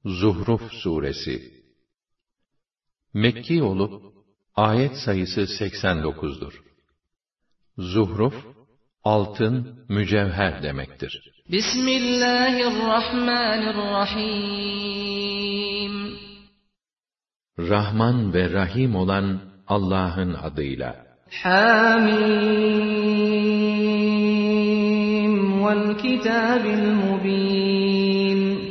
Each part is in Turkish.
Zuhruf suresi Mekki olup ayet sayısı 89'dur. Zuhruf, altın, mücevher demektir. Bismillahirrahmanirrahim. Rahman ve Rahim olan Allah'ın adıyla. Hamim vel kitabil mubin.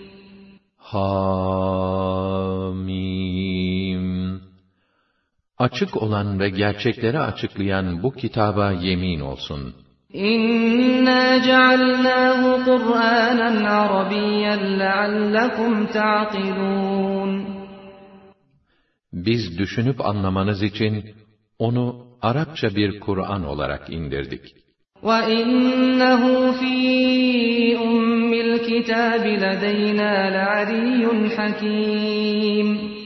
Hamim. Açık olan ve gerçekleri açıklayan bu kitaba yemin olsun. İnna cealnâhu Kur'ânen Arabiyyen leallekum ta'qilûn. Biz düşünüp anlamanız için onu Arapça bir Kur'an olarak indirdik. وَإِنَّهُ فِي أُمِّ الْكِتَابِ لَدَيْنَا لَعَلِيٌّ حَكِيمٌ.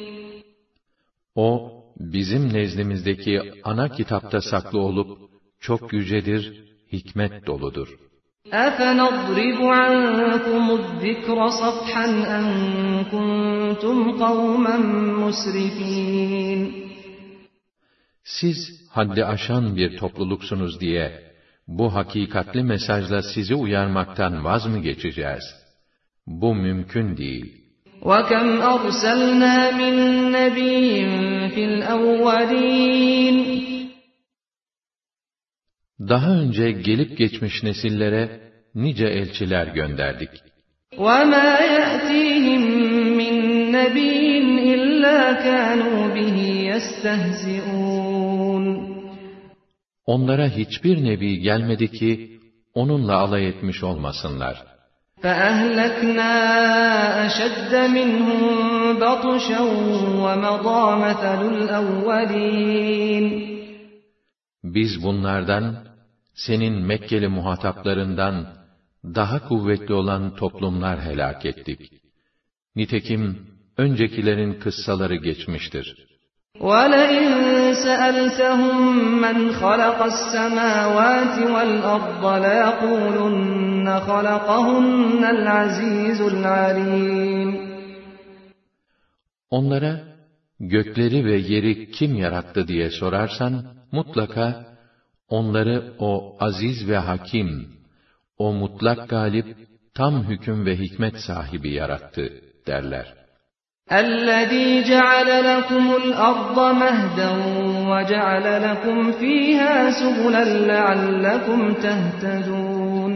O, bizim nezdimizdeki ana kitapta saklı olup, çok yücedir, hikmet doludur. أَفَنَضْرِبُ عَنْكُمُ الذِّكْرَ صَفْحًا أَنْ كُنْتُمْ قَوْمًا مُسْرِفِينَ. Siz haddi aşan bir topluluksunuz diye, bu hakikatli mesajla sizi uyarmaktan vaz mı geçeceğiz? Bu mümkün değil. وَكَمْ أَرْسَلْنَا مِنْ نَبِيٍّ فِي الْأَوَّلِينَ. Daha önce gelip geçmiş nesillere nice elçiler gönderdik. وَمَا يَأْتِيهِمْ مِنْ نَبِيٍّ إِلَّا كَانُوا بِهِ يَسْتَهْزِئُونَ. Onlara hiçbir nebi gelmedi ki, onunla alay etmiş olmasınlar. فَأَهْلَكْنَا أَشَدَّ مِنْهُمْ بَطْشًا وَمَضَى مَثَلُ الْأَوَّلِينَ. Biz bunlardan, senin Mekkeli muhataplarından, daha kuvvetli olan toplumlar helak ettik. Nitekim, öncekilerin kıssaları geçmiştir. وَلَئِنْ سَأَلْتَهُمْ مَنْ خَلَقَ السَّمَاوَاتِ وَالْأَرْضَ لَيَقُولُنَّ خَلَقَهُنَّ الْعَزِيزُ الْعَلِيمُ. Onlara, gökleri ve yeri kim yarattı diye sorarsan, mutlaka, onları o aziz ve hakim, o mutlak galip, tam hüküm ve hikmet sahibi yarattı, derler. الَّذ۪ي جَعَلَ لَكُمُ الْأَرْضَ مَهْدًا وَجَعَلَ لَكُمْ ف۪يهَا سُبُلًا لَعَلَّكُمْ تَهْتَدُونَ.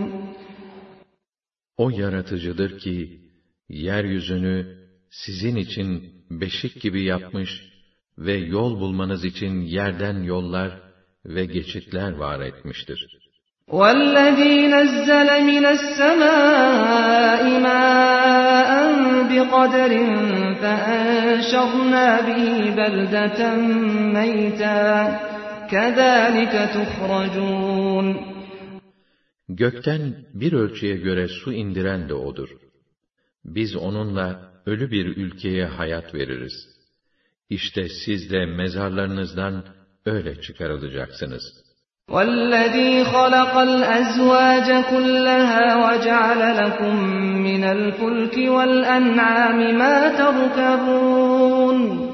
O yaratıcıdır ki, yeryüzünü sizin için beşik gibi yapmış ve yol bulmanız için yerden yollar ve geçitler var etmiştir. وَالَّذ۪ي نَزَّلَ مِنَ السَّمَاءِ مَاءً بِقَدَرٍ فَأَنْشَرْنَا بِهِ بَلْدَةً مَيْتًا كَذَٰلِكَ تُخْرَجُونَ. Gökten bir ölçüye göre su indiren de O'dur. Biz onunla ölü bir ülkeye hayat veririz. İşte siz de mezarlarınızdan öyle çıkarılacaksınız. وَالَّذ۪ي خَلَقَ الْأَزْوَاجَ كُلَّهَا وَجَعَلَ لَكُمْ مِنَ الْفُلْكِ وَالْأَنْعَامِ مَا تَرْكَبُونَ.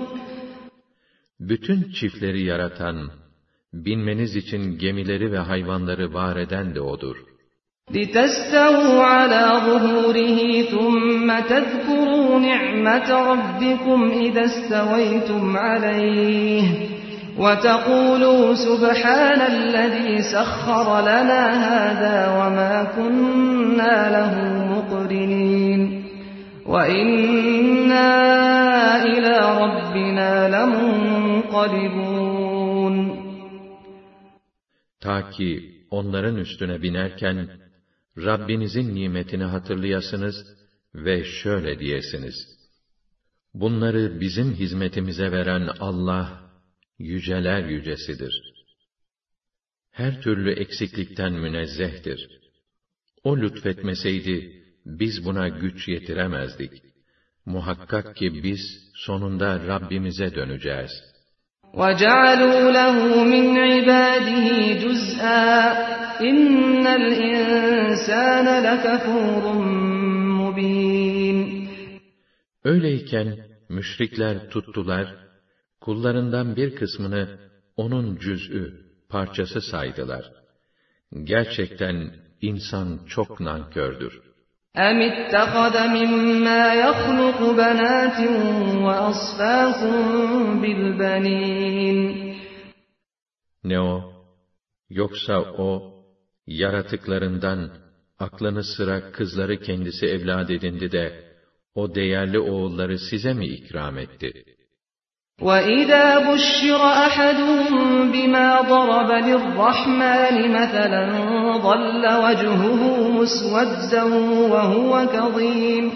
Bütün çiftleri yaratan, binmeniz için gemileri ve hayvanları var eden de O'dur. لِتَسْتَوُوا عَلَى ظُهُورِهِ ثُمَّ تَذْكُرُوا نِعْمَةَ رَبِّكُمْ إِذَا اسْتَوَيْتُمْ عَلَيْهِ وَتَقُولُوا سُبْحَانَ الَّذ۪ي سَخَّرَ لَنَا هَذَا وَمَا كُنَّا لَهُ مُقْرِنِينَ وَإِنَّا إِلَى رَبِّنَا لَمُنْقَلِبُونَ. Ta ki onların üstüne binerken, Rabbinizin nimetini hatırlayasınız ve şöyle diyesiniz: bunları bizim hizmetimize veren Allah, yüceler yücesidir. Her türlü eksiklikten münezzehtir. O lütfetmeseydi, biz buna güç yetiremezdik. Muhakkak ki biz, sonunda Rabbimize döneceğiz. وَجَعَلُوا لَهُ مِنْ عِبَادِهِ جُزْءًا اِنَّ الْاِنْسَانَ لَكَفُورٌ مُبِينٌ. Öyleyken müşrikler tuttular, kullarından bir kısmını onun cüz'ü, parçası saydılar. Gerçekten insan çok nankördür. اَمِ اتَّخَذَ مِمَّا يَخْلُقُ بَنَاتٍ وَأَصْفَاكُمْ بِالْبَنِينَ Ne o? Yoksa o, yaratıklarından aklını sıra kızları kendisi evlad edindi de, o değerli oğulları size mi ikram etti? وَإِذَا بُشِّرَ أَحَدُهُم بِمَا ضَرَبَ لِلرَّحْمَنِ مَثَلًا ظَلَّ وَجْهُهُ مُسْوَدًّا وَهُوَ كَظِيمٌ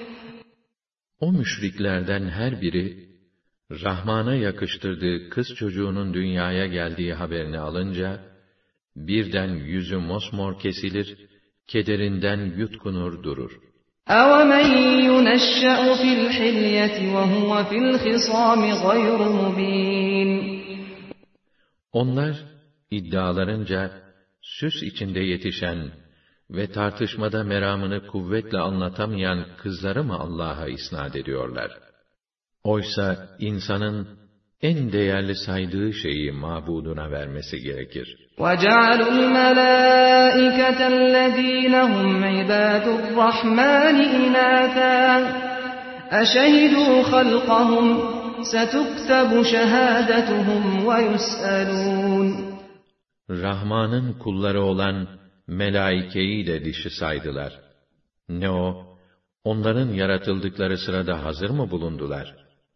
O müşriklerden her biri, Rahman'a yakıştırdığı kız çocuğunun dünyaya geldiği haberini alınca, birden yüzü mosmor kesilir, kederinden yutkunur durur. أَوَمَنْ يُنَشَّأُ فِي الْحِلْيَةِ وَهُوَ فِي الْخِصَامِ غَيْرُ مُبِينٍ Onlar, iddialarınca, süs içinde yetişen ve tartışmada meramını kuvvetle anlatamayan kızları mı Allah'a isnat ediyorlar? Oysa insanın en değerli saydığı şeyi mabuduna vermesi gerekir. وَجَعَلُوا الْمَلَائِكَةَ الَّذ۪ينَ هُمْ عِبَادُ الرَّحْمَنِ إِنَاثًا أَشَهِدُوا خَلْقَهُمْ سَتُكْتَبُ شَهَادَتُهُمْ وَيُسْأَلُونَ Rahman'ın kulları olan melaikeyi de dişi saydılar. Ne o? Onların yaratıldıkları sırada hazır mı bulundular?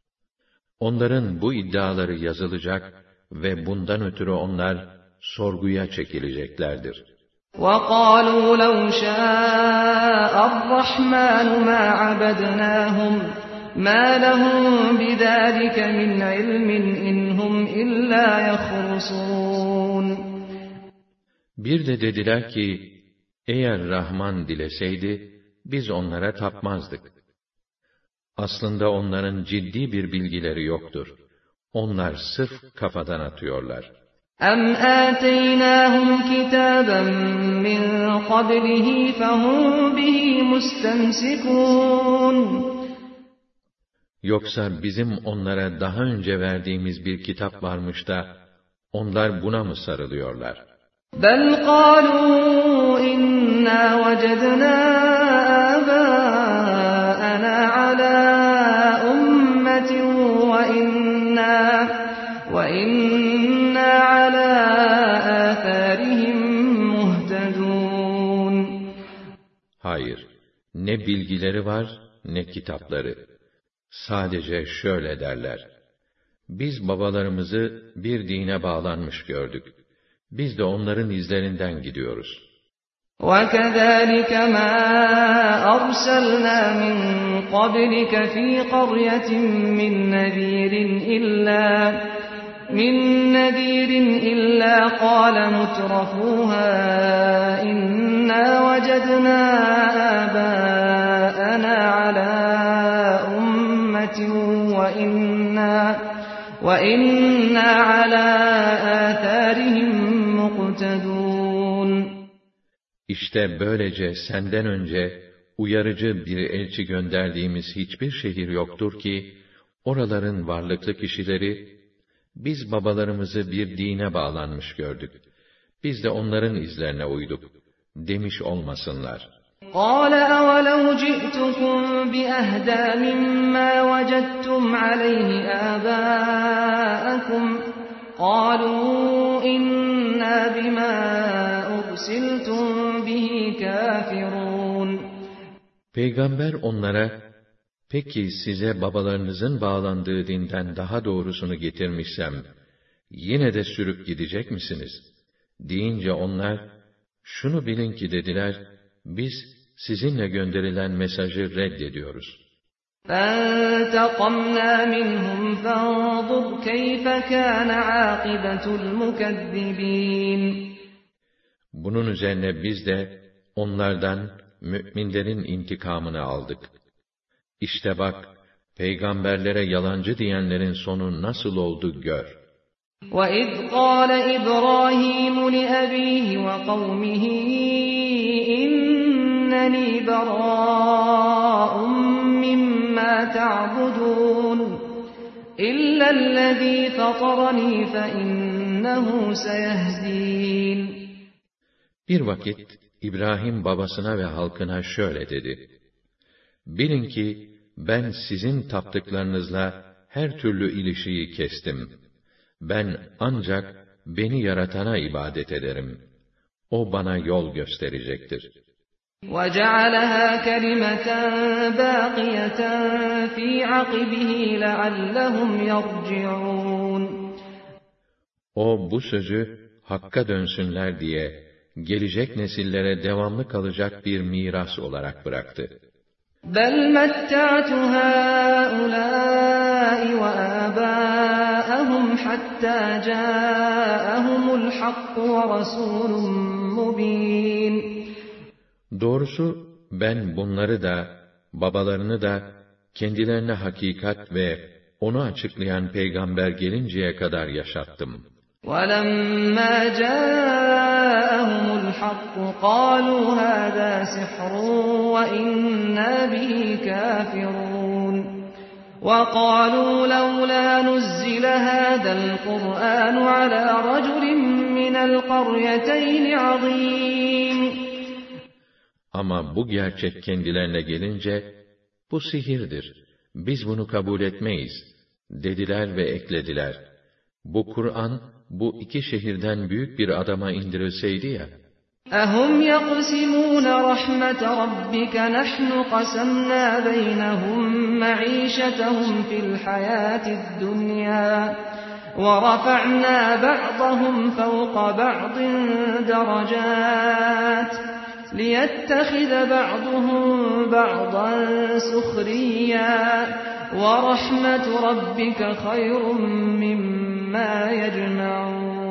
Onların bu iddiaları yazılacak ve bundan ötürü onlar sorguya çekileceklerdir. وَقَالُوا لَوْ شَاءَ الرَّحْمَنُ مَا عَبَدْنَاهُمْ مَا لَهُمْ بِذَٰلِكَ مِنْ عِلْمٍ إِنْ هُمْ إِلَّا يَخْرُصُونَ Bir de dediler ki, eğer Rahman dileseydi, biz onlara tapmazdık. Aslında onların ciddi bir bilgileri yoktur. Onlar sırf kafadan atıyorlar. أَمْ آتَيْنَاهُمْ كِتَابًا مِّن قَبْلِهِ فَهُمْ بِهِ مُسْتَمْسِكُونَ Yoksa bizim onlara daha önce verdiğimiz bir kitap varmış da, onlar buna mı sarılıyorlar? بَلْ قَالُوا إِنَّا وَجَدْنَا آبَاءَنَا عَلَى أُمَّةٍ وَإِنَّا عَلَى آثَارِهِمْ مُهْتَدُونَ Hayır, ne bilgileri var, ne kitapları. Sadece şöyle derler: biz babalarımızı bir dine bağlanmış gördük. Biz de onların izlerinden gidiyoruz. وَكَذَٰلِكَ مَا أَرْسَلْنَا مِن قَبْلِكَ فِي قَرْيَةٍ مِّن نَّذِيرٍ إِلَّا قَالَ مُتْرَفُوهَا إِنَّا وَجَدْنَا آبَاءَنَا عَلَىٰ أُمَّةٍ وَإِنَّا عَلَىٰ آثَارِهِمْ مُقْتَدُونَ İşte böylece senden önce uyarıcı bir elçi gönderdiğimiz hiçbir şehir yoktur ki, oraların varlıklı kişileri, biz babalarımızı bir dine bağlanmış gördük. Biz de onların izlerine uyduk demiş olmasınlar. قَالَ أَوَلَوْ جِئْتُكُمْ بِأَهْدَىٰ مِمَّا وَجَدتُّمْ عَلَيْهِ آبَاءَكُمْ قَالُوا إِنَّا بِمَا أُرْسِلْتُمْ بِهِ كَافِرُونَ Peygamber onlara, peki size babalarınızın bağlandığı dinden daha doğrusunu getirmişsem, yine de sürüp gidecek misiniz? Deyince onlar, şunu bilin ki dediler, biz sizinle gönderilen mesajı reddediyoruz. فَانْتَقَمْنَا مِنْهُمْ فَانظُرْ كَيْفَ كَانَ عَاقِبَةُ الْمُكَذِّبِينَ Bunun üzerine biz de onlardan müminlerin intikamını aldık. İşte bak, peygamberlere yalancı diyenlerin sonu nasıl oldu gör. وَإِذْ قَالَ إِبْرَاهِيمُ لِأَبِيهِ وَقَوْمِهِ إِنَّنِي بَرَاءٌ مِّمَّا تعبدون إلا الذي فطرني فإنه سيهدين. Bir vakit İbrahim babasına ve halkına şöyle dedi: Bilin ki ben sizin taptıklarınızla her türlü ilişiği kestim. Ben ancak beni yaratana ibadet ederim. O bana yol gösterecektir. وَجَعَلَهَا كَلِمَةً بَاقِيَةً فِي عَقِبِهِ لَعَلَّهُمْ يَرْجِعُونَ. O bu sözü hakka dönsünler diye gelecek nesillere devamlı kalacak bir miras olarak bıraktı. بَلْ مَتَّعْتُ هَؤُلَاءِ وَآبَاءَهُمْ حَتَّى جَاءَهُمُ الْحَقُّ وَرَسُولٌ مُبِينٌ. Doğrusu ben bunları da, babalarını da, kendilerine hakikat ve onu açıklayan peygamber gelinceye kadar yaşattım. وَلَمَّا جَاءَهُمُ الْحَقُّ قَالُوا هَذَا سِحْرٌ وَإِنَّا بِهِ كَافِرُونَ وَقَالُوا لَوْلَا نُزِّلَ هَذَا الْقُرْآنُ عَلَى رَجُلٍ مِّنَ الْقَرْيَتَيْنِ عَظِيمٍ. Ama bu gerçek kendilerine gelince, bu sihirdir, biz bunu kabul etmeyiz, dediler ve eklediler. Bu Kur'an, bu iki şehirden büyük bir adama indirilseydi ya. أَهُمْ يَقْسِمُونَ رَحْمَةَ رَبِّكَ نَحْنُ قَسَمْنَا بَيْنَهُمْ مَعِيشَتَهُمْ فِي الْحَيَاةِ الدُّنْيَا وَرَفَعْنَا بَعْضَهُمْ فَوْقَ بَعْضٍ دَرَجَاتٍ لِيَتَّخِذَ بَعْضُهُمْ بَعْضًا سُخْرِيًّا وَرَحْمَةُ رَبِّكَ خَيْرٌ مِّمَّا يَجْمَعُونَ.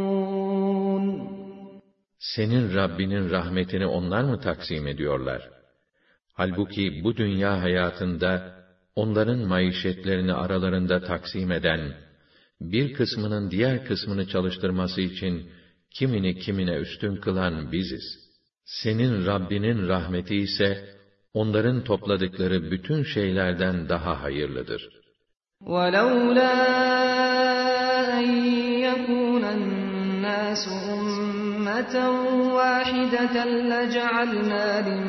Senin Rabbinin rahmetini onlar mı taksim ediyorlar? Halbuki bu dünya hayatında onların maişetlerini aralarında taksim eden, bir kısmının diğer kısmını çalıştırması için kimini kimine üstün kılan biziz. Senin Rabbinin rahmeti ise onların topladıkları bütün şeylerden daha hayırlıdır. وَلَوْلَا أَنْ يَكُونَ النَّاسُ أُمَّةً وَاحِدَةً لَجَعَلْنَا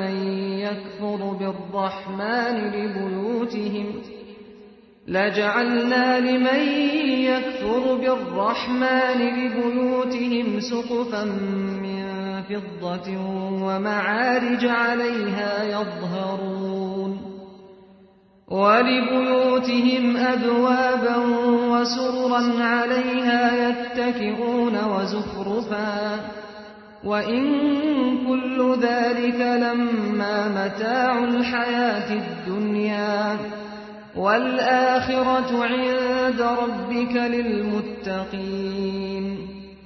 لِمَنْ يَكْفُرُ بِالرَّحْمَنِ لِبُيُوتِهِمْ سُقُفًا مِّن فِضَّةٍ وَمَعَارِجَ عَلَيْهَا يَظْهَرُونَ وَلِبُيُوتِهِمْ أَبْوَابًا وَسُرُرًا عَلَيْهَا يَتَّكِئُونَ وَزُخْرُفًا وَإِن كُلُّ ذَلِكَ لَمَّا مَتَاعُ الْحَيَاةِ الدُّنْيَا وَالْآخِرَةُ عِندَ رَبِّكَ لِلْمُتَّقِينَ.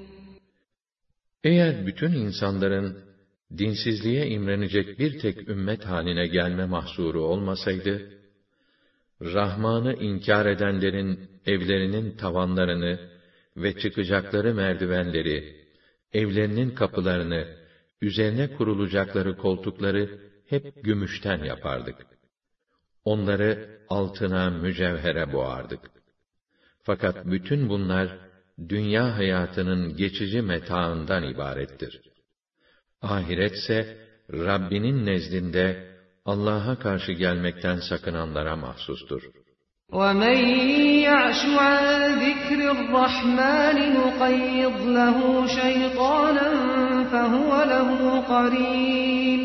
Eğer bütün insanların dinsizliğe imrenecek bir tek ümmet haline gelme mahsuru olmasaydı, Rahman'ı inkar edenlerin evlerinin tavanlarını ve çıkacakları merdivenleri, evlerinin kapılarını, üzerine kurulacakları koltukları hep gümüşten yapardık. Onları altına, mücevhere boğardık. Fakat bütün bunlar, dünya hayatının geçici metaından ibarettir. Ahiretse, Rabbinin nezdinde, Allah'a karşı gelmekten sakınanlara mahsustur. وَمَنْ يَعْشُ عَنْ ذِكْرِ الرَّحْمَنِ نُقَيِّضْ لَهُ شَيْطَانًا فَهُوَ لَهُ قَرِينٌ.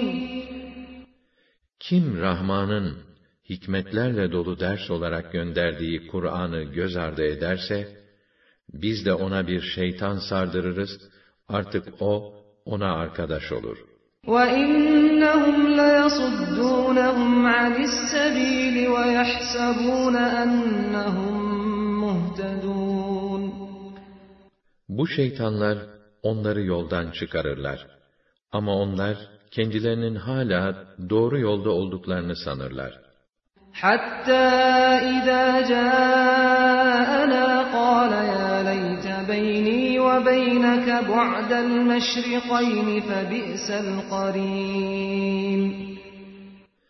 Kim Rahman'ın hikmetlerle dolu ders olarak gönderdiği Kur'an'ı göz ardı ederse, biz de ona bir şeytan sardırırız, artık o, ona arkadaş olur. وَإِنَّهُمْ لَيَصُدُّونَهُمْ عَنِ السَّبِيلِ وَيَحْسَبُونَ أَنَّهُمْ مُهْتَدُونَ. Bu şeytanlar onları yoldan çıkarırlar. Ama onlar kendilerinin hala doğru yolda olduklarını sanırlar. حَتَّى إِذَا جَاءَنَا قَالَ يَا لَيْتَ بَيْنِي وَبَيْنَكَ بُعْدَ الْمَشْرِقَيْنِ فَبِئْسَ الْقَرِينُ.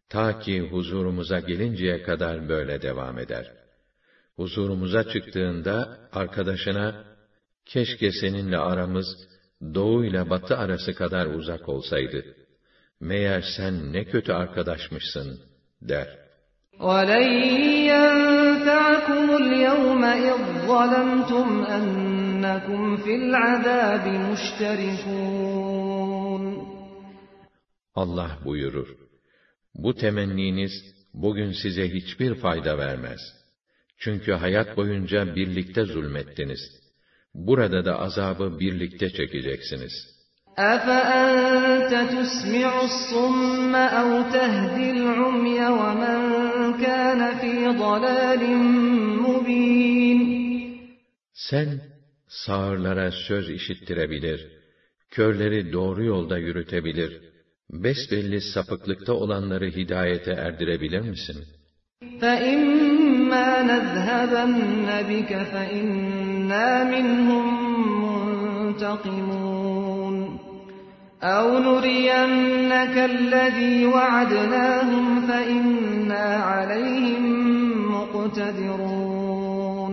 Ta ki huzurumuza gelinceye kadar böyle devam eder. Huzurumuza çıktığında arkadaşına, keşke seninle aramız doğu ile batı arası kadar uzak olsaydı. Meğer sen ne kötü arkadaşmışsın der. وَلَنْ يَنْفَعَكُمُ الْيَوْمَ إِذْ ظَلَمْتُمْ أَنَّكُمْ فِي الْعَذَابِ مُشْتَرِكُونَ Allah buyurur, bu temenniniz bugün size hiçbir fayda vermez. Çünkü hayat boyunca birlikte zulmettiniz. Burada da azabı birlikte çekeceksiniz. أَفَأَنْتَ تُسْمِعُ الصُّمَّ أَوْ تَهْدِي الْعُمْيَ وَمَنْ كَانَ فِي ضَلَالٍ مُبِينٍ Sen sağırlara söz işittirebilir, körleri doğru yolda yürütebilir, besbelli sapıklıkta olanları hidayete erdirebilir misin? فَإِمَّا نَذْهَبَنَّ بِكَ فَإِنَّا مِنْهُمْ مُنْتَقِمُونَ أَوْ نُرِيَنَّكَ الَّذِي وَعَدْنَاهُمْ فَإِنَّا عَلَيْهِمْ مُقْتَدِرُونَ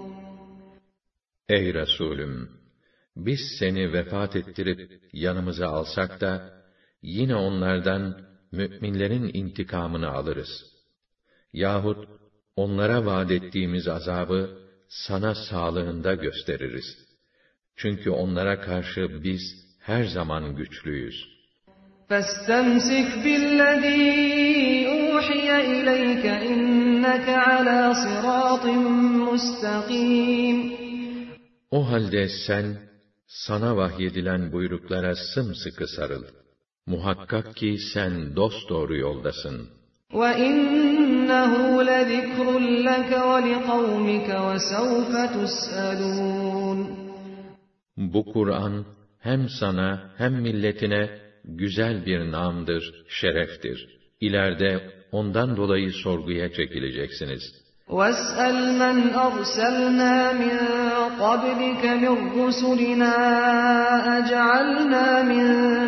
Ey Resulüm! Biz seni vefat ettirip yanımıza alsak da, yine onlardan mü'minlerin intikamını alırız. Yahut onlara vaad ettiğimiz azabı sana sağlığında gösteririz. Çünkü onlara karşı biz her zaman güçlüyüz. فَاسْتَمْسِكْ بِالَّذِي أُوحِيَ إِلَيْكَ إِنَّكَ عَلَى صِرَاطٍ مُسْتَقِيمٍ O halde sen, sana vahyedilen buyruklara sımsıkı sarıl. Muhakkak ki sen dosdoğru yoldasın. وَإِنَّهُ لَذِكْرٌ لَكَ وَلِقَوْمِكَ وَسَوْفَ تُسْأَلُونَ Bu Kur'an, hem sana hem milletine güzel bir namdır, şereftir. İleride ondan dolayı sorguya çekileceksiniz. وَاسْأَلْ مَنْ أَرْسَلْنَا مِنْ قَبْلِكَ مِنْ رُسُلِنَا أَجَعَلْنَا مِنْ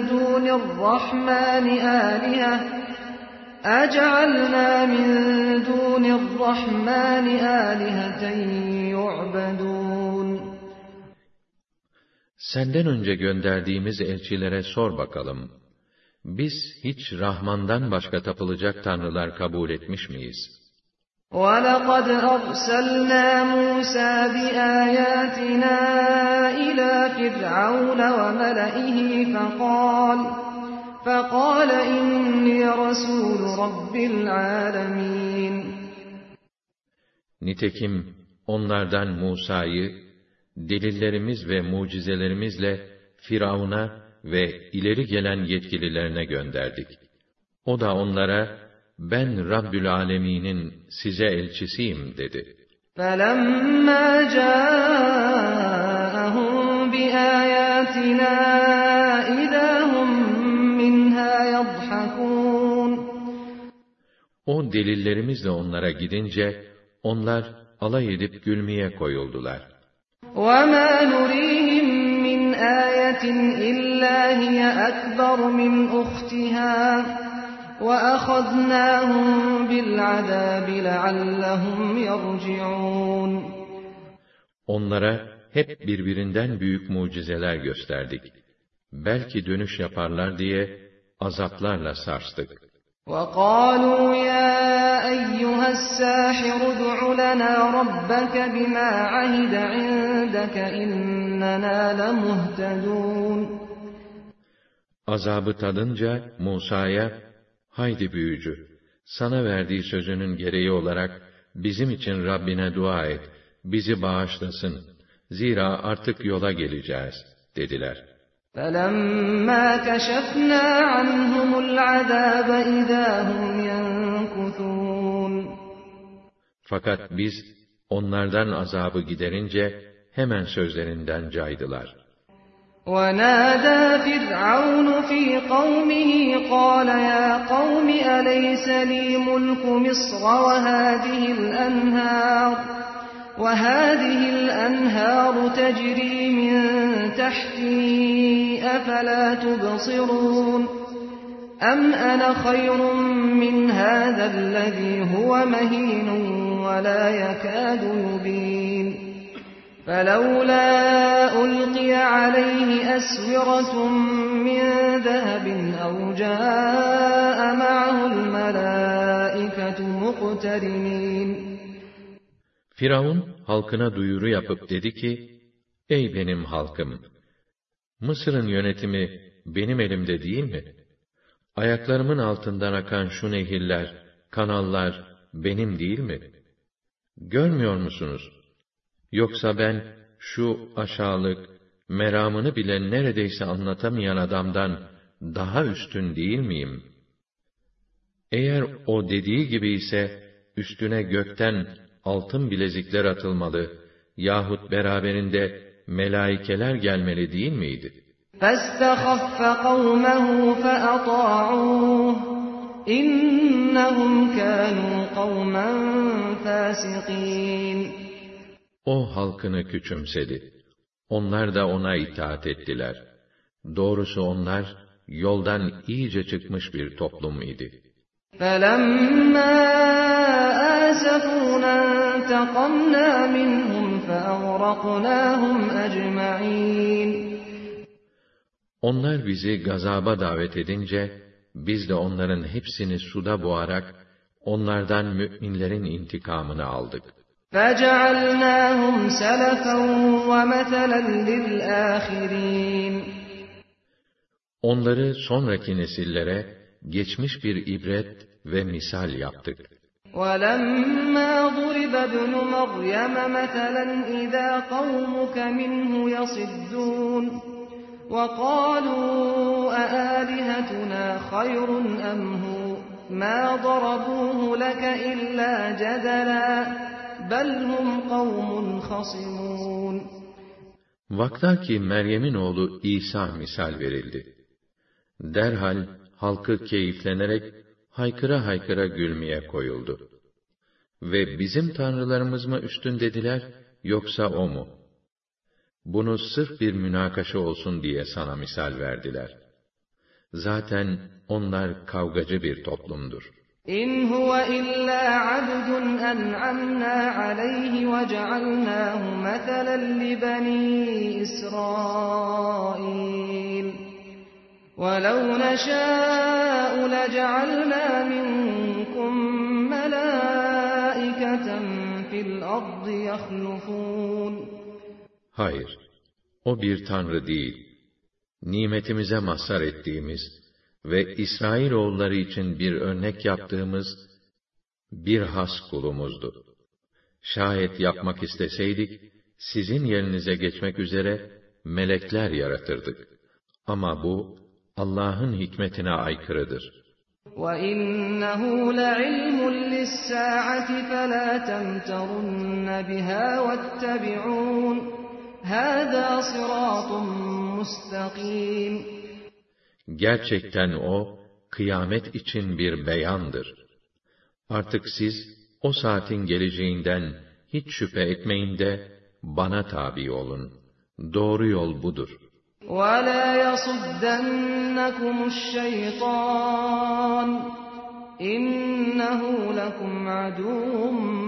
دُونِ الرَّحْمَنِ آلِهَةً يُعْبَدُونَ Senden önce gönderdiğimiz elçilere sor bakalım. Biz hiç Rahman'dan başka tapılacak tanrılar kabul etmiş miyiz? وَلَقَدْ أَرْسَلْنَا مُوسَى بِآيَاتِنَا إِلَى فِرْعَوْنَ وَمَلَئِهِ فَقَالَ إِنِّي رَسُولُ رَبِّ الْعَالَمِينَ Nitekim onlardan Musa'yı, delillerimiz ve mucizelerimizle Firavun'a ve ileri gelen yetkililerine gönderdik. O da onlara, ben Rabbül Alemin'in size elçisiyim dedi. فَلَمَّا جَاءَهُم بِآيَاتِنَا إِذَا هُم مِّنْهَا يَضْحَكُونَ O delillerimizle onlara gidince, onlar alay edip gülmeye koyuldular. وَمَا نُرِيهِم مِّنْ آيَةٍ إِلَّا هِيَ أَكْبَرُ مِنْ أُخْتِهَا وَأَخَذْنَاهُمْ بِالْعَذَابِ لَعَلَّهُمْ يَرْجِعُونَ Onlara hep birbirinden büyük mucizeler gösterdik. Belki dönüş yaparlar diye azaplarla sarstık. وَقَالُوا يَا أَيُّهَا السَّاحِرُ ادْعُ لَنَا رَبَّكَ بِمَا عَهِدَ عِندَكَ إِنَّنَا لَمُهْتَدُونَ Azabı tadınca Musa'ya, haydi büyücü, sana verdiği sözünün gereği olarak bizim için Rabbine dua et, bizi bağışlasın. Zira artık yola geleceğiz, dediler. فَلَمَّا كَشَفْنَا عَنْهُمُ الْعَذَابَ إِذَا هُمْ يَنكُثُونَ Fakat biz onlardan azabı giderince hemen sözlerinden caydılar. وَنَادَى فِرْعَوْنُ فِي قَوْمِهِ قَالَ يَا قَوْمِ أَلَيْسَ لِي مُلْكُ مِصْرَ وَهَٰذِهِ الْأَنْهَارُ تَجْرِي مِن تَحْتِي أَفَلَا تُبْصِرُونَ أَمْ أَنَا خَيْرٌ مِّنْ هَذَا الَّذِي هُوَ مَهِينٌ وَلَا يَكَادُ يُبِينُ فَلَوْلَا أُلْقِيَ عَلَيْهِ أَسْوِرَةٌ مِّن ذَهَبٍ أَوْ جَاءَ مَعَهُ الْمَلَائِكَةُ مُقْتَرِنِينَ Firavun halkına duyuru yapıp dedi ki, ey benim halkım! Mısır'ın yönetimi benim elimde değil mi? Ayaklarımın altından akan şu nehirler, kanallar benim değil mi? Görmüyor musunuz? Yoksa ben şu aşağılık, meramını bile neredeyse anlatamayan adamdan daha üstün değil miyim? Eğer o dediği gibi ise, üstüne gökten altın bilezikler atılmalı yahut beraberinde melaikeler gelmeli değil miydi? فَاسْتَخَفَّ قَوْمَهُ فَأَطَاعُوهُ إِنَّهُمْ كَانُوا قَوْمًا فَاسِقِينَ O halkını küçümsedi. Onlar da ona itaat ettiler. Doğrusu onlar yoldan iyice çıkmış bir toplum idi. فَلَمَّا آسَفُونَا انْتَقَمْنَا مِنْهُمْ فَأَغْرَقْنَاهُمْ أَجْمَعِينَ Onlar bizi gazaba davet edince, biz de onların hepsini suda boğarak, onlardan müminlerin intikamını aldık. فَجَعَلْنَاهُمْ سَلَفًا وَمَثَلًا لِلْآخِرِينَ Onları sonraki nesillere geçmiş bir ibret ve misal yaptık. وَلَمَّا ضُرِبَ ابْنُ مَرْيَمَ مَثَلًا إِذَا قَوْمُكَ مِنْهُ يَصِدُّونَ وَقَالُوا أَآلِهَتُنَا خَيْرٌ أَمْ هُوَ مَا ضَرَبُوهُ لَكَ إِلَّا جَدَلًا بَلْ هُمْ قَوْمٌ خَصِمُونَ Vaktaki Meryem'in oğlu İsa misal verildi. Derhal halkı keyiflenerek haykıra haykıra gülmeye koyuldu. Ve bizim tanrılarımız mı üstün dediler, yoksa o mu? Bunu sırf bir münakaşa olsun diye sana misal verdiler. Zaten onlar kavgacı bir toplumdur. İn huve illa abdun en'amna aleyhi ve cealnahu meselen li bani İsrail. وَلَوْ نَشَاءُ لَجَعَلْنَا مِنْكُمْ مَلَائِكَةً فِي الْأَرْضِ يَخْلُفُونَ Hayır, o bir tanrı değil. Nimetimize mazhar ettiğimiz ve İsrailoğulları için bir örnek yaptığımız bir has kulumuzdu. Şayet yapmak isteseydik, sizin yerinize geçmek üzere melekler yaratırdık. Ama bu, Allah'ın hikmetine aykırıdır. وَإِنَّهُ لَعِلْمٌ لِلسَّاعَةِ فَلَا تَمْتَرُنَّ بِهَا وَاتَّبِعُونِ هَذَا صِرَاطٌ مُسْتَقِيمٌ Gerçekten o, kıyamet için bir beyandır. Artık siz, o saatin geleceğinden hiç şüphe etmeyin de, bana tabi olun. Doğru yol budur. وَلَا يَصُدَّنَّكُمُ الشَّيْطَانُ إِنَّهُ لَكُمْ عَدُوٌّ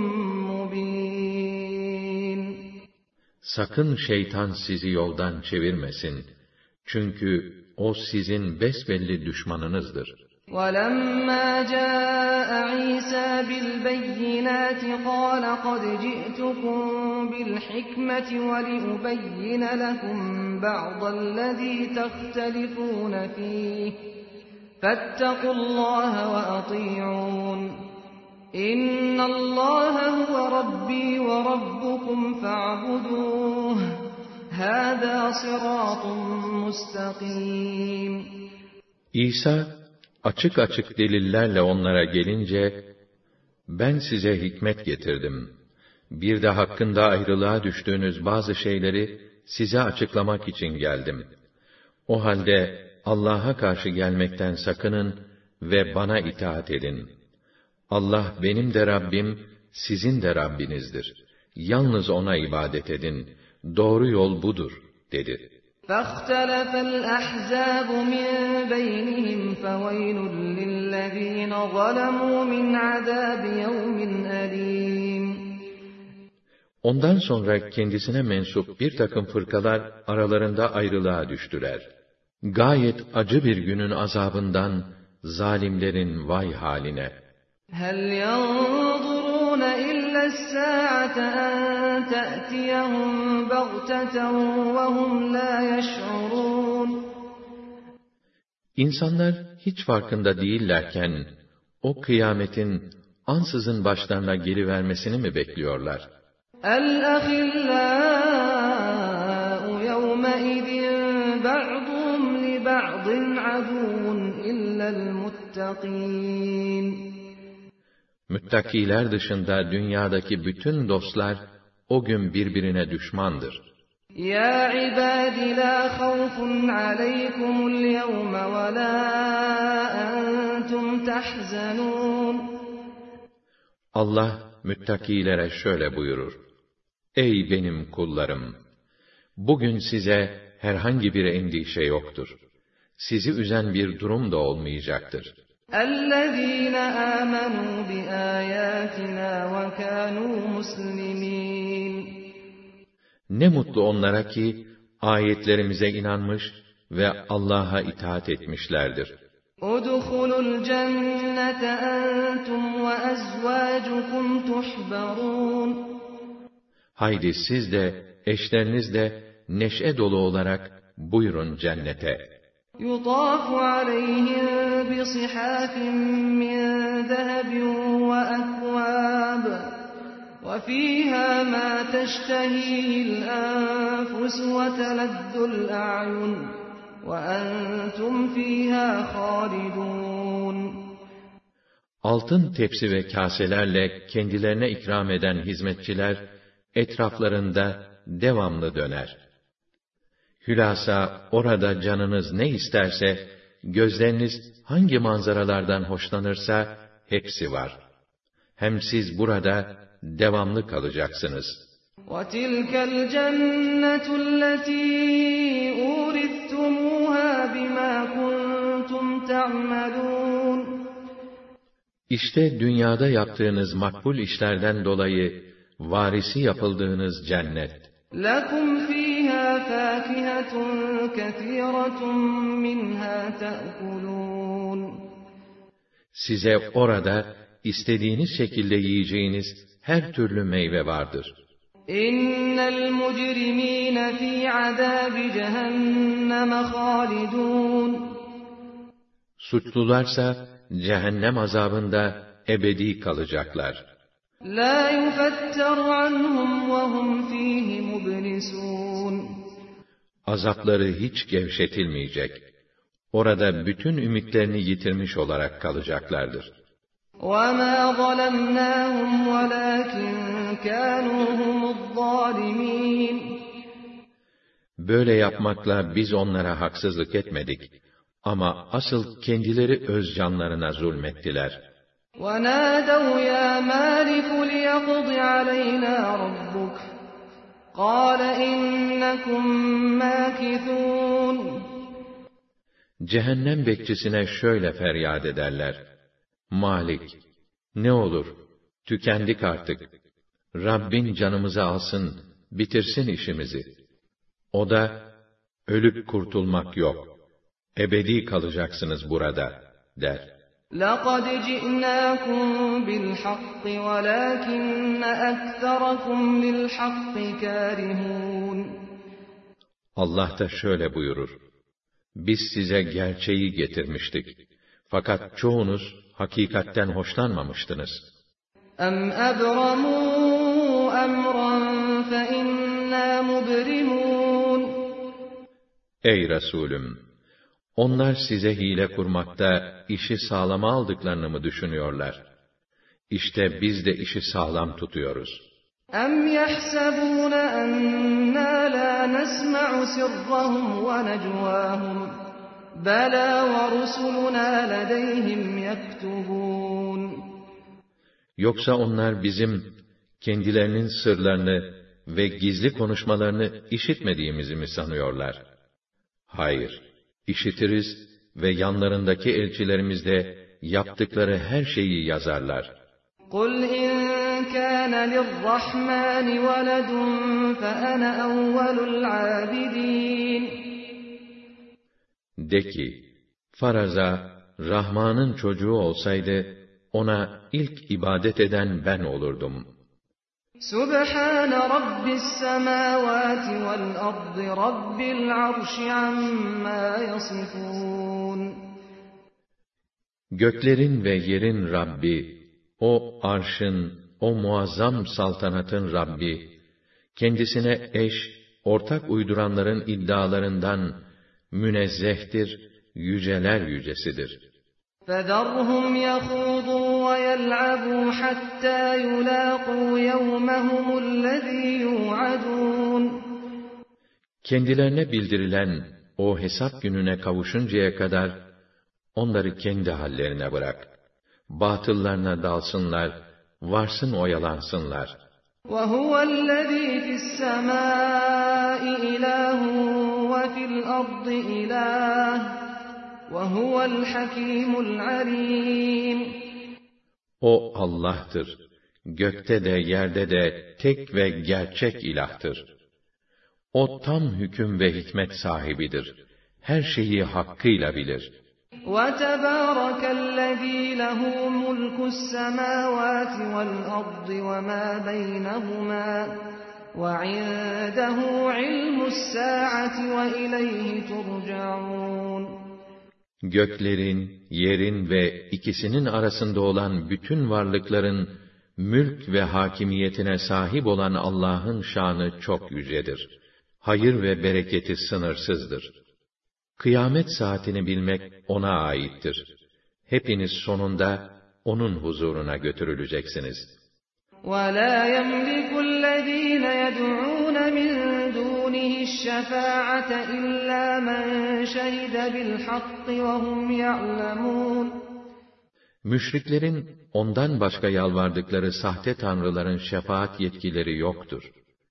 مُّبِينٌ Sakın şeytan sizi yoldan çevirmesin. Çünkü o sizin besbelli düşmanınızdır. وَلَمَّا جَاءَ عِيسَى بِالْبَيِّنَاتِ قَالَ قَدْ جِئْتُكُم بِالْحِكْمَةِ وَلِأُبَيِّنَ لَكُم بَعْضَ الَّذِي تَخْتَلِفُونَ فِيهِ فَاتَّقُوا اللَّهَ وَأَطِيعُونِ إِنَّ اللَّهَ هُوَ رَبِّي وَرَبُّكُمْ فَاعْبُدُوهُ هَذَا صِرَاطٌ مُسْتَقِيمٌ İsa, açık açık delillerle onlara gelince, ben size hikmet getirdim. Bir de hakkında ayrılığa düştüğünüz bazı şeyleri size açıklamak için geldim. O halde Allah'a karşı gelmekten sakının ve bana itaat edin. Allah benim de Rabbim, sizin de Rabbinizdir. Yalnız ona ibadet edin. Doğru yol budur, dedi. فاختلف الأحزاب من بينهم فويل للذين ظلموا من عذاب يوم أليم. Ondan sonra kendisine mensup bir takım fırkalar aralarında ayrılığa düştüler. Gayet acı bir günün azabından zalimlerin vay haline. هل ينظرون إلا الساعة أن تأتيهم بغتة وهم لا يشعرون. İnsanlar hiç farkında değillerken o kıyametin ansızın başlarına gelivermesini mi bekliyorlar? الأخلاء يومئذ بعضهم لبعض عدو إلا المتقين. Müttakiler dışında dünyadaki bütün dostlar o gün birbirine düşmandır. يا عباد لا خوف عليكم اليوم ولا أنتم تحزنون. Allah müttakilere şöyle buyurur: Ey benim kullarım! Bugün size herhangi bir endişe yoktur. Sizi üzen bir durum da olmayacaktır. اَلَّذ۪ينَ آمَنُوا بِآيَاتِنَا وَكَانُوا مُسْلِمِينَ. Ne mutlu onlara ki ayetlerimize inanmış ve Allah'a itaat etmişlerdir. اُدْخُلُوا الْجَنَّةَ أَنْتُمْ وَأَزْوَاجُكُمْ تُحْبَرُونَ. Haydi siz de, eşleriniz de neşe dolu olarak buyurun cennete. يُطَافُ عَلَيْهِمْ بِصِحَافٍ مِّن ذَهَبٍ وَأَكْوَابٍ وَفِيهَا مَا تَشْتَهِيهِ الْأَنفُسُ وَتَلَذُّ الْأَعْيُنُ وَأَنْتُمْ فِيهَا خَالِدُونَ. Altın tepsi ve kaselerle kendilerine ikram eden hizmetçiler etraflarında devamlı döner. Hülasa orada canınız ne isterse, gözleriniz hangi manzaralardan hoşlanırsa hepsi var. Hem siz burada devamlı kalacaksınız. وَتِلْكَ الْجَنَّةُ الَّتِي أُورِثْتُمُوهَا بِمَا كُنْتُمْ تَعْمَلُونَ. İşte dünyada yaptığınız makbul işlerden dolayı varisi yapıldığınız cennet. لَكُمْ فِيهَا فَاكِهَةٌ كَثِيرَةٌ مِّنْهَا تَأْكُلُونَ. Size orada istediğiniz şekilde yiyeceğiniz her türlü meyve vardır. اِنَّ الْمُجْرِم۪ينَ ف۪ي عَذَابِ جَهَنَّمَ خَالِدُونَ. Suçlularsa cehennem azabında ebedi kalacaklar. لَا يُفَتَّرُ عَنْهُمْ وَهُمْ ف۪يهِ مُبْلِسُونَ. Azapları hiç gevşetilmeyecek. Orada bütün ümitlerini yitirmiş olarak kalacaklardır. وَمَا ظَلَمْنَاهُمْ وَلَكِنْ كَانُوا هُمُ الظَّالِمِينَ. Böyle yapmakla biz onlara haksızlık etmedik. Ama asıl kendileri öz canlarına zulmettiler. وَنَادَوْا يَا مَالِكُ لِيَقْضِ عَلَيْنَا رَبُّكَ قَالَ إِنَّكُمْ مَاكِثُونَ. Cehennem bekçisine şöyle feryat ederler: Malik, ne olur, tükendik artık. Rabbin canımızı alsın, bitirsin işimizi. O da, ölüp kurtulmak yok. Ebedi kalacaksınız burada, der. لَقَدْ جِئْنَاكُمْ بِالْحَقِّ وَلَكِنَّ أَكْثَرَكُمْ لِلْحَقِّ كَارِهُونَ. Allah da şöyle buyurur: Biz size gerçeği getirmiştik. Fakat çoğunuz hakikatten hoşlanmamıştınız. اَمْ أَبْرَمُوا أَمْرًا فَإِنَّا مُبْرِمُونَ. Ey Resulüm! Onlar size hile kurmakta işi sağlama aldıklarını mı düşünüyorlar? İşte biz de işi sağlam tutuyoruz. اَمْ يَحْسَبُونَ أَنَّا لَا نَسْمَعُ سِرَّهُمْ وَنَجْوَاهُمْ بَلَى وَرُسُلُنَا لَدَيْهِمْ يَكْتُبُونَ. Yoksa onlar bizim kendilerinin sırlarını ve gizli konuşmalarını işitmediğimizi mi sanıyorlar? Hayır, işitiriz ve yanlarındaki elçilerimiz de yaptıkları her şeyi yazarlar. قُلْ إِنْ كَانَ لِلرَّحْمَنِ وَلَدٌ فَأَنَا أَوَّلُ الْعَابِدِينَ. De ki, faraza, Rahman'ın çocuğu olsaydı, ona ilk ibadet eden ben olurdum. سُبْحَانَ رَبِّ السَّمَاوَاتِ وَالْأَرْضِ رَبِّ الْعَرْشِ عَمَّا يَصِفُونَ. Göklerin ve yerin Rabbi, o arşın, o muazzam saltanatın Rabbi, kendisine eş, ortak uyduranların iddialarından münezzehtir, yüceler yücesidir. فَذَرْهُمْ يَخُوضُوا وَيَلْعَبُوا حَتَّى يُلَاقُوا يَوْمَهُمُ الَّذ۪ي يُوعَدُونَ. Kendilerine bildirilen o hesap gününe kavuşuncaya kadar, onları kendi hallerine bırak. Batıllarına dalsınlar, varsın oyalansınlar. وَهُوَ الَّذ۪ي فِي السَّمَاءِ إِلَٰهٌ وَفِي الْأَرْضِ إِلَٰهٌ وَهُوَ الْحَكِيمُ الْعَلِيمُ. O Allah'tır. Gökte de yerde de tek ve gerçek ilahtır. O tam hüküm ve hikmet sahibidir. Her şeyi hakkıyla bilir. وَتَبَارَكَ الَّذ۪ي لَهُ مُلْكُ السَّمَاوَاتِ وَالْأَرْضِ وَمَا بَيْنَهُمَا وَعِندَهُ عِلْمُ السَّاعَةِ وَإِلَيْهِ تُرْجَعُونَ. Göklerin, yerin ve ikisinin arasında olan bütün varlıkların mülk ve hakimiyetine sahip olan Allah'ın şanı çok yücedir. Hayır ve bereketi sınırsızdır. Kıyamet saatini bilmek ona aittir. Hepiniz sonunda onun huzuruna götürüleceksiniz. وَلَا يَمْلِكُ الَّذ۪ينَ يَدْعُونَ مِنْ دُونِهِ الشَّفَاعَةَ إِلَّا مَنْ شَهِدَ بِالْحَقِّ وَهُمْ يَعْلَمُونَ. Müşriklerin ondan başka yalvardıkları sahte tanrıların şefaat yetkileri yoktur.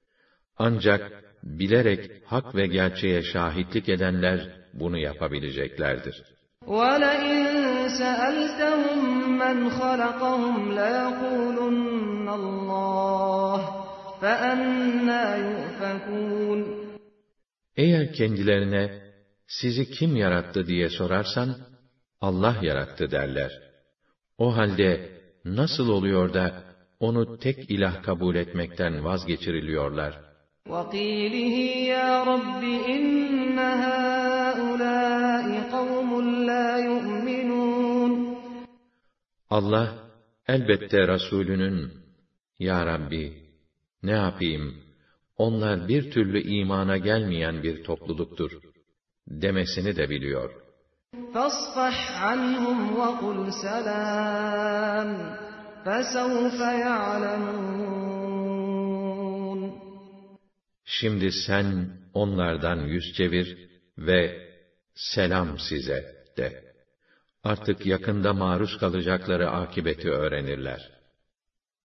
Ancak bilerek hak ve gerçeğe şahitlik edenler bunu yapabileceklerdir. وَلَئِنْ سَأَلْتَهُمْ مَنْ خَلَقَهُمْ لَيَقُولُنَّ اللّٰهِ فَأَنَّى يُؤْفَكُونَ. Eğer kendilerine, sizi kim yarattı diye sorarsan, Allah yarattı derler. O halde, nasıl oluyor da, onu tek ilah kabul etmekten vazgeçiriliyorlar? وَقِيلِهِ يَا رَبِّ إِنَّ هَٰؤُلَاءِ قَوْمٌ لَا يُؤْمِنُونَ. Allah, elbette Resulünün, Ya Rabbi, ne yapayım, onlar bir türlü imana gelmeyen bir topluluktur, demesini de biliyor. فَاصْفَحْ عَنْهُمْ وَقُلْ سَلَامٌ فَسَوْفَ يَعْلَمُونَ. Şimdi sen onlardan yüz çevir ve selam size de. Artık yakında maruz kalacakları akibeti öğrenirler.